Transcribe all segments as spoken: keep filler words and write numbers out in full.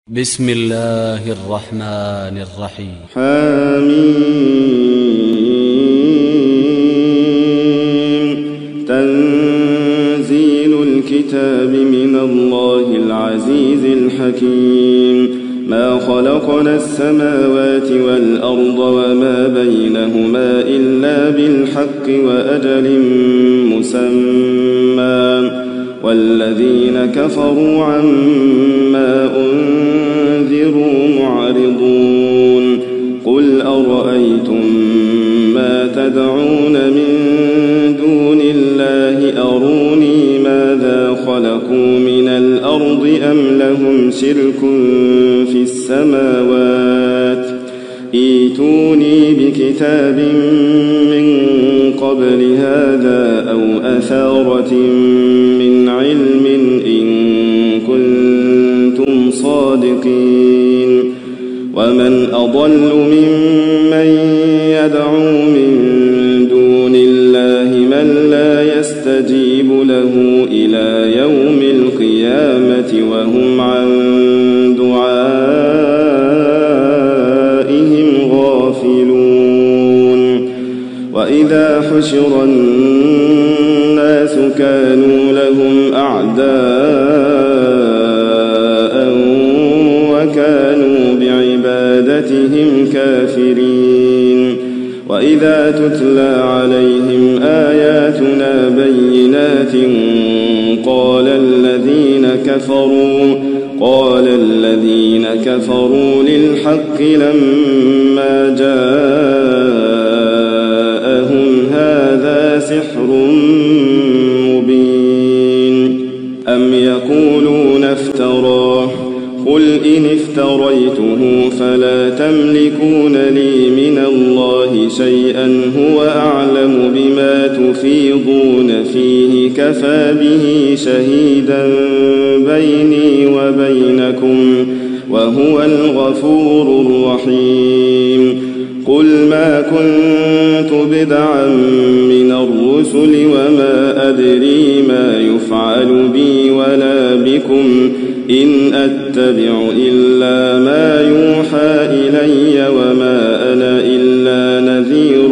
بسم الله الرحمن الرحيم. حميم. تنزيل الكتاب من الله العزيز الحكيم. ما خلقنا السماوات والأرض وما بينهما إلا بالحق وأجل مسمى، والذين كفروا عما أنذروا معرضون. قل أرأيتم ما تدعون من دون الله أروني ماذا خلقوا من الأرض أم لهم شرك في السماوات؟ ائتوني بكتاب من قبل هذا أو أثارة من علم إن كنتم صادقين. ومن أضل ممن يدعو من دون الله من لا يستجيب له إلى يوم القيامة وهم عن دعائهم غافلون. وإذا حشر الناس كانوا لهم أعداء وكانوا بعبادتهم كافرين. وإذا تتلى عليهم آياتنا بينات قال الذين كفروا قال الذين كفروا للحق لما جاءهم هذا سحر مبين. أم يقولون افتراه؟ قل إن افتريته فلا تملكون لي من الله شيئا هو أعلم بما تفيضون فيه كفى به شهيدا بيني وبينكم وهو الغفور الرحيم. قل ما كنت بدعا من الرسل وما أدري ما يفعل بي ولا بكم إن أتبع إلا ما يوحى إلي وما أنا إلا نذير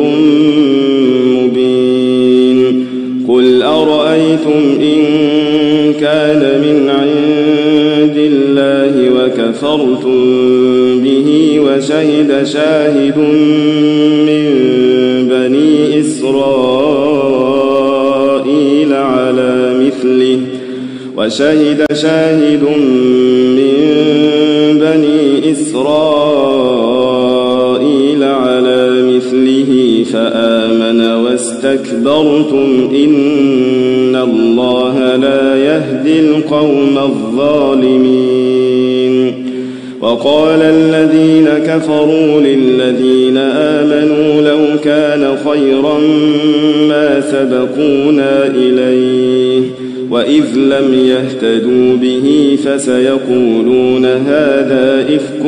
مبين. قل أرأيتم إن كان من عند الله وكفرتم به وشهد شاهد من بني إسرائيل على مثله وشهد شاهد من بني إسرائيل على مثله فآمن واستكبرتم إن الله لا يهدي القوم الظالمين. وقال الذين كفروا للذين آمنوا لو كان خيرا ما سبقونا إليه وإذ لم يهتدوا به فسيقولون هذا إفك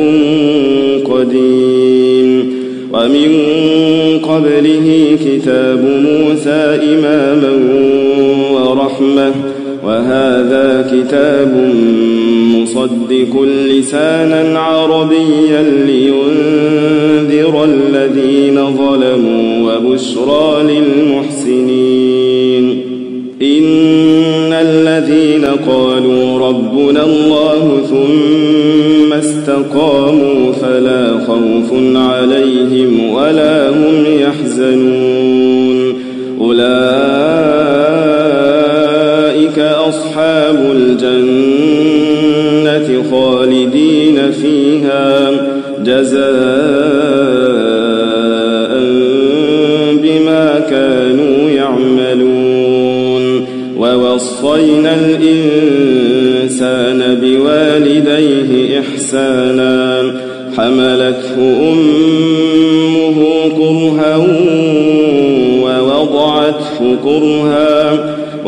قديم. ومن قبله كتاب موسى إماما ورحمة وهذا كتاب مصدق لسانا عربيا لينذر الذين ظلموا وبشرى للمحسنين. إن الذين قالوا ربنا الله ثم استقاموا فلا خوف عليهم ولا هم يحزنون. أولئك أصحاب الجنة خالدين فيها جزاء بما كانوا يعملون. ووصينا الإنسان بوالديه إحسانا حملته أمه كرها ووضعته كرها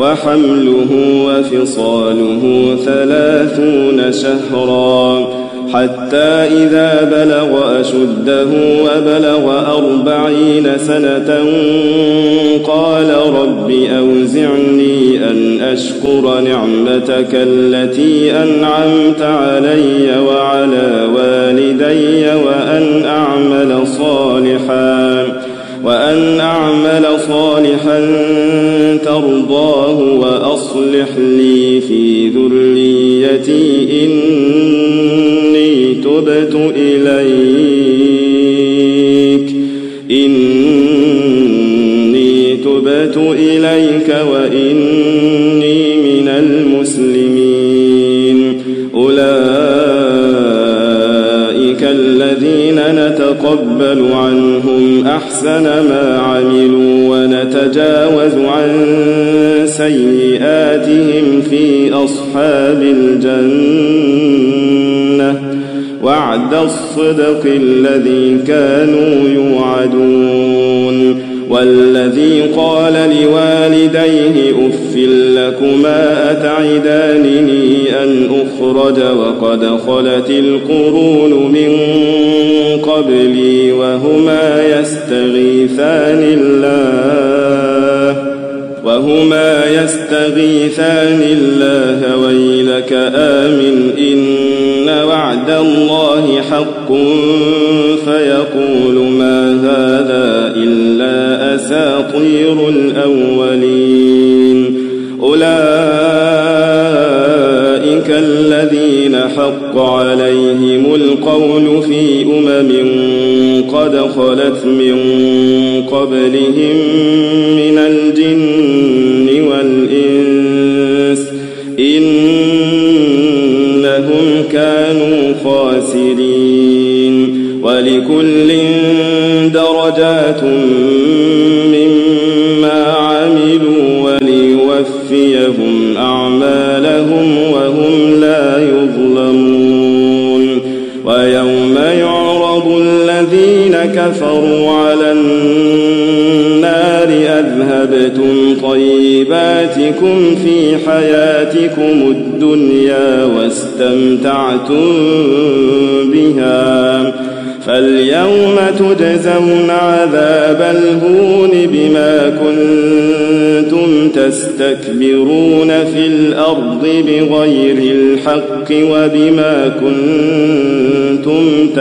وحمله وفصاله ثلاثون شهرا حتى إذا بلغ أشده وبلغ أربعين سنة قال رب أوزعني أن أشكر نعمتك التي أنعمت علي وعلى والدي وأن أعمل صالحا وأن أعمل صالحا ترضاه وأصلح لي في ذريتي إني تبت إليك إني تبت إليك وإني من المسلمين. أولئك الذين نتقبل عنهم أحسن ما عملوا ونتجاوز عن سيئاتهم في أصحاب الجنة وعد الصدق الذي كانوا يوعدون. والذي قال لوالديه أف لكما أتعدانني أن أخرج وقد خلت القرون من قبلي وهما يستغيثان الله وهما يستغيثان الله ويلك آمن إن وعد الله حق فيقول ما هذا إلا أساطير الأولين. أولئك الذين حق عليهم القول في أمم قد خلت من قبلهم من الجن والإنس إنهم كانوا خاسرين. ولكل درجات مما عملوا وليوفيهم أعمالهم وهم لا يظلمون. ويوم يعرض الذين كفروا على النار أذهبتم طيباتكم في حياتكم الدنيا واستمتعتم بها فاليوم تجزون عذاب الهون بما كنتم تستكبرون في الأرض بغير الحق وبما كنتم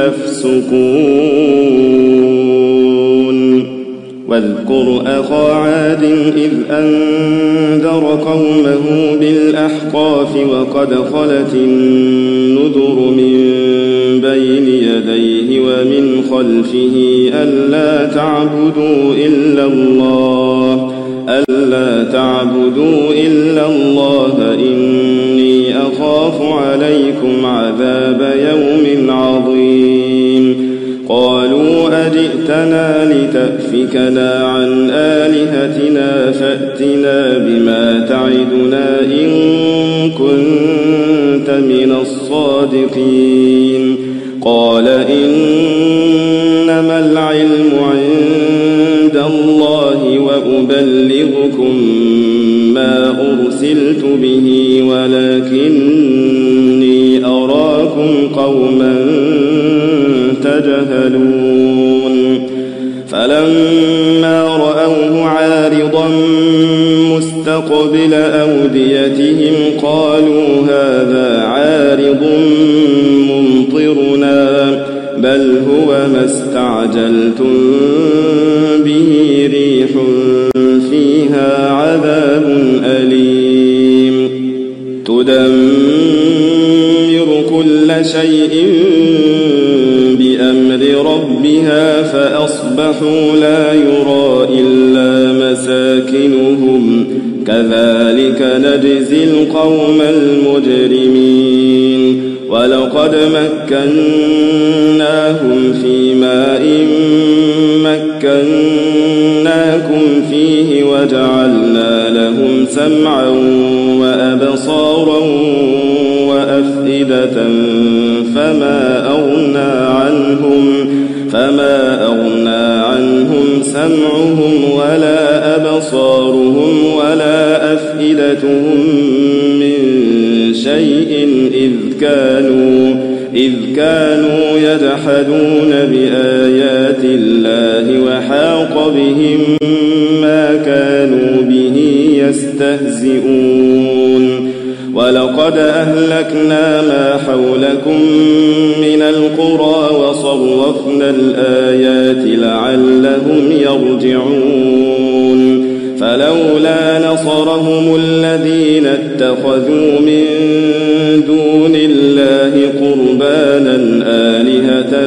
تفسقون. واذكر أخا عاد إذ أنذر قومه بالأحقاف وقد خلت النذر من بين يديه ومن خلفه ألا تعبدوا إلا الله ألا تعبدوا إلا الله إني أخاف عليكم عذاب يوم عظيم. قالوا أجئتنا لتأفكنا عن آلهتنا فأتنا بما تعدنا إن كنت من الصادقين. قال إنما العلم عند الله وأبلغكم ما أرسلت به ولكني أراكم قوما تجهلون. فلما رأوه عارضا مستقبل أوديتهم قالوا هذا عارض ممطرنا بل هو ما استعجلتم به ريح فيها عذاب أليم تدمر كل شيء بأمر ربها فأصبحوا لا يرى إلا مساكنهم كذلك نجزي القوم المجرمين. ولقد مكناهم في ماء مكناكم فيه وجعلنا لهم سمعا وأبصارا وأفئدة فما أغنى عنهم فما أغنى عنهم سمعهم ولا أبصارهم ولا أفئدتهم من شيء إذ كانوا إذ كانوا يجحدون بآيات الله وحاق بهم ما كانوا به يستهزئون ولقد أهلكنا ما حولكم من القرى وصرفنا الآيات لعلهم يرجعون فلولا نصرهم الذين اتخذوا من دون الله قربانا آلهة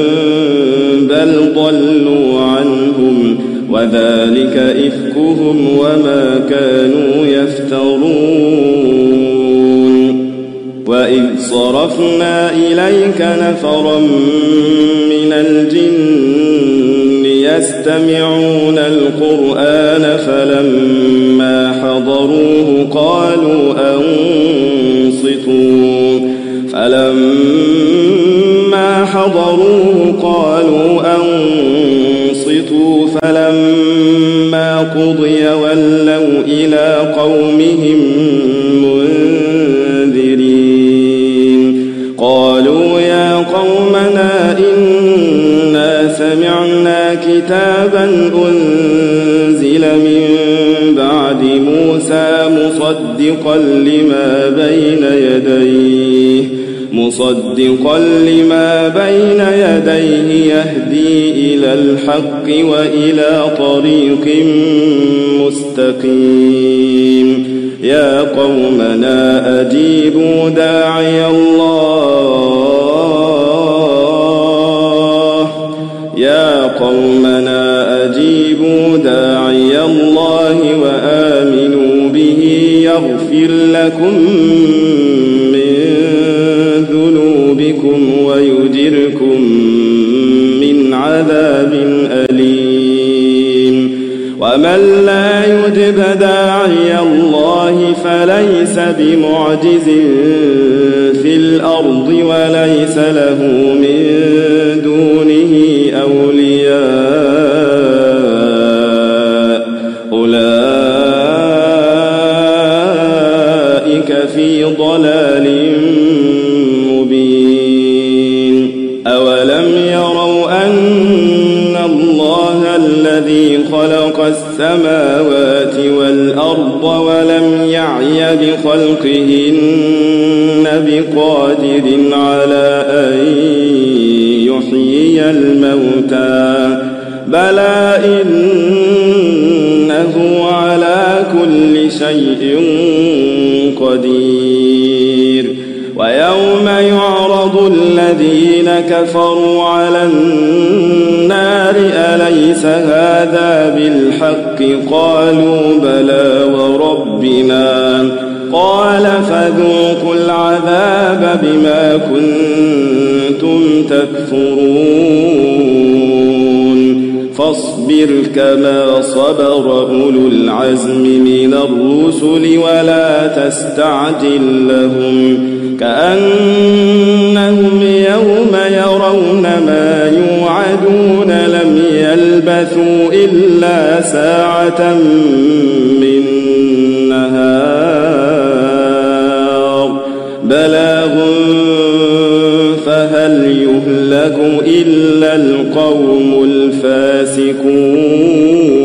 بل ضلوا عنهم وذلك إفكهم وما كانوا يفترون وإذ صرفنا إليك نفرا من الجن يستمعون القرآن فلما حضروه قالوا أنصتوا فلما حضروه قالوا أنصتوا فلما قضي ولوا إلى قومهم منذرين قالوا يا قومنا إنا سمعنا كتابا أنزل من بعد موسى مصدقا لما بين يديه مصدقا لما بين يديه يهدي إلى الحق وإلى طريق مستقيم يا قومنا أجيبوا داعي الله يا قومنا أجيبوا داعي الله وآمنوا به يغفر لكم من ذنوبكم ويجركم من عذاب أليم ومن لا يجب داعي الله فليس بمعجز في الأرض وليس له من دونه أولياء أولئك في ضلال مبين أولم يروا أن الله الذي خلق السماوات والأرض ولم يعي بخلقهن بقادر على أن يحيي الموتى بلى إنه على كل شيء قدير ويوم يعرض الذين كفروا على النار أليس هذا بالحق قالوا بلى وربنا قال فذوقوا العذاب بما كنتم تكفرون فاصبر كما صبر أولو العزم من الرسل ولا تستعجل لهم كأنهم يوم يرون ما يوعدون لم يلبثوا إلا ساعة من نهار بلاغ فهل يهلك إلا القوم الفاسقون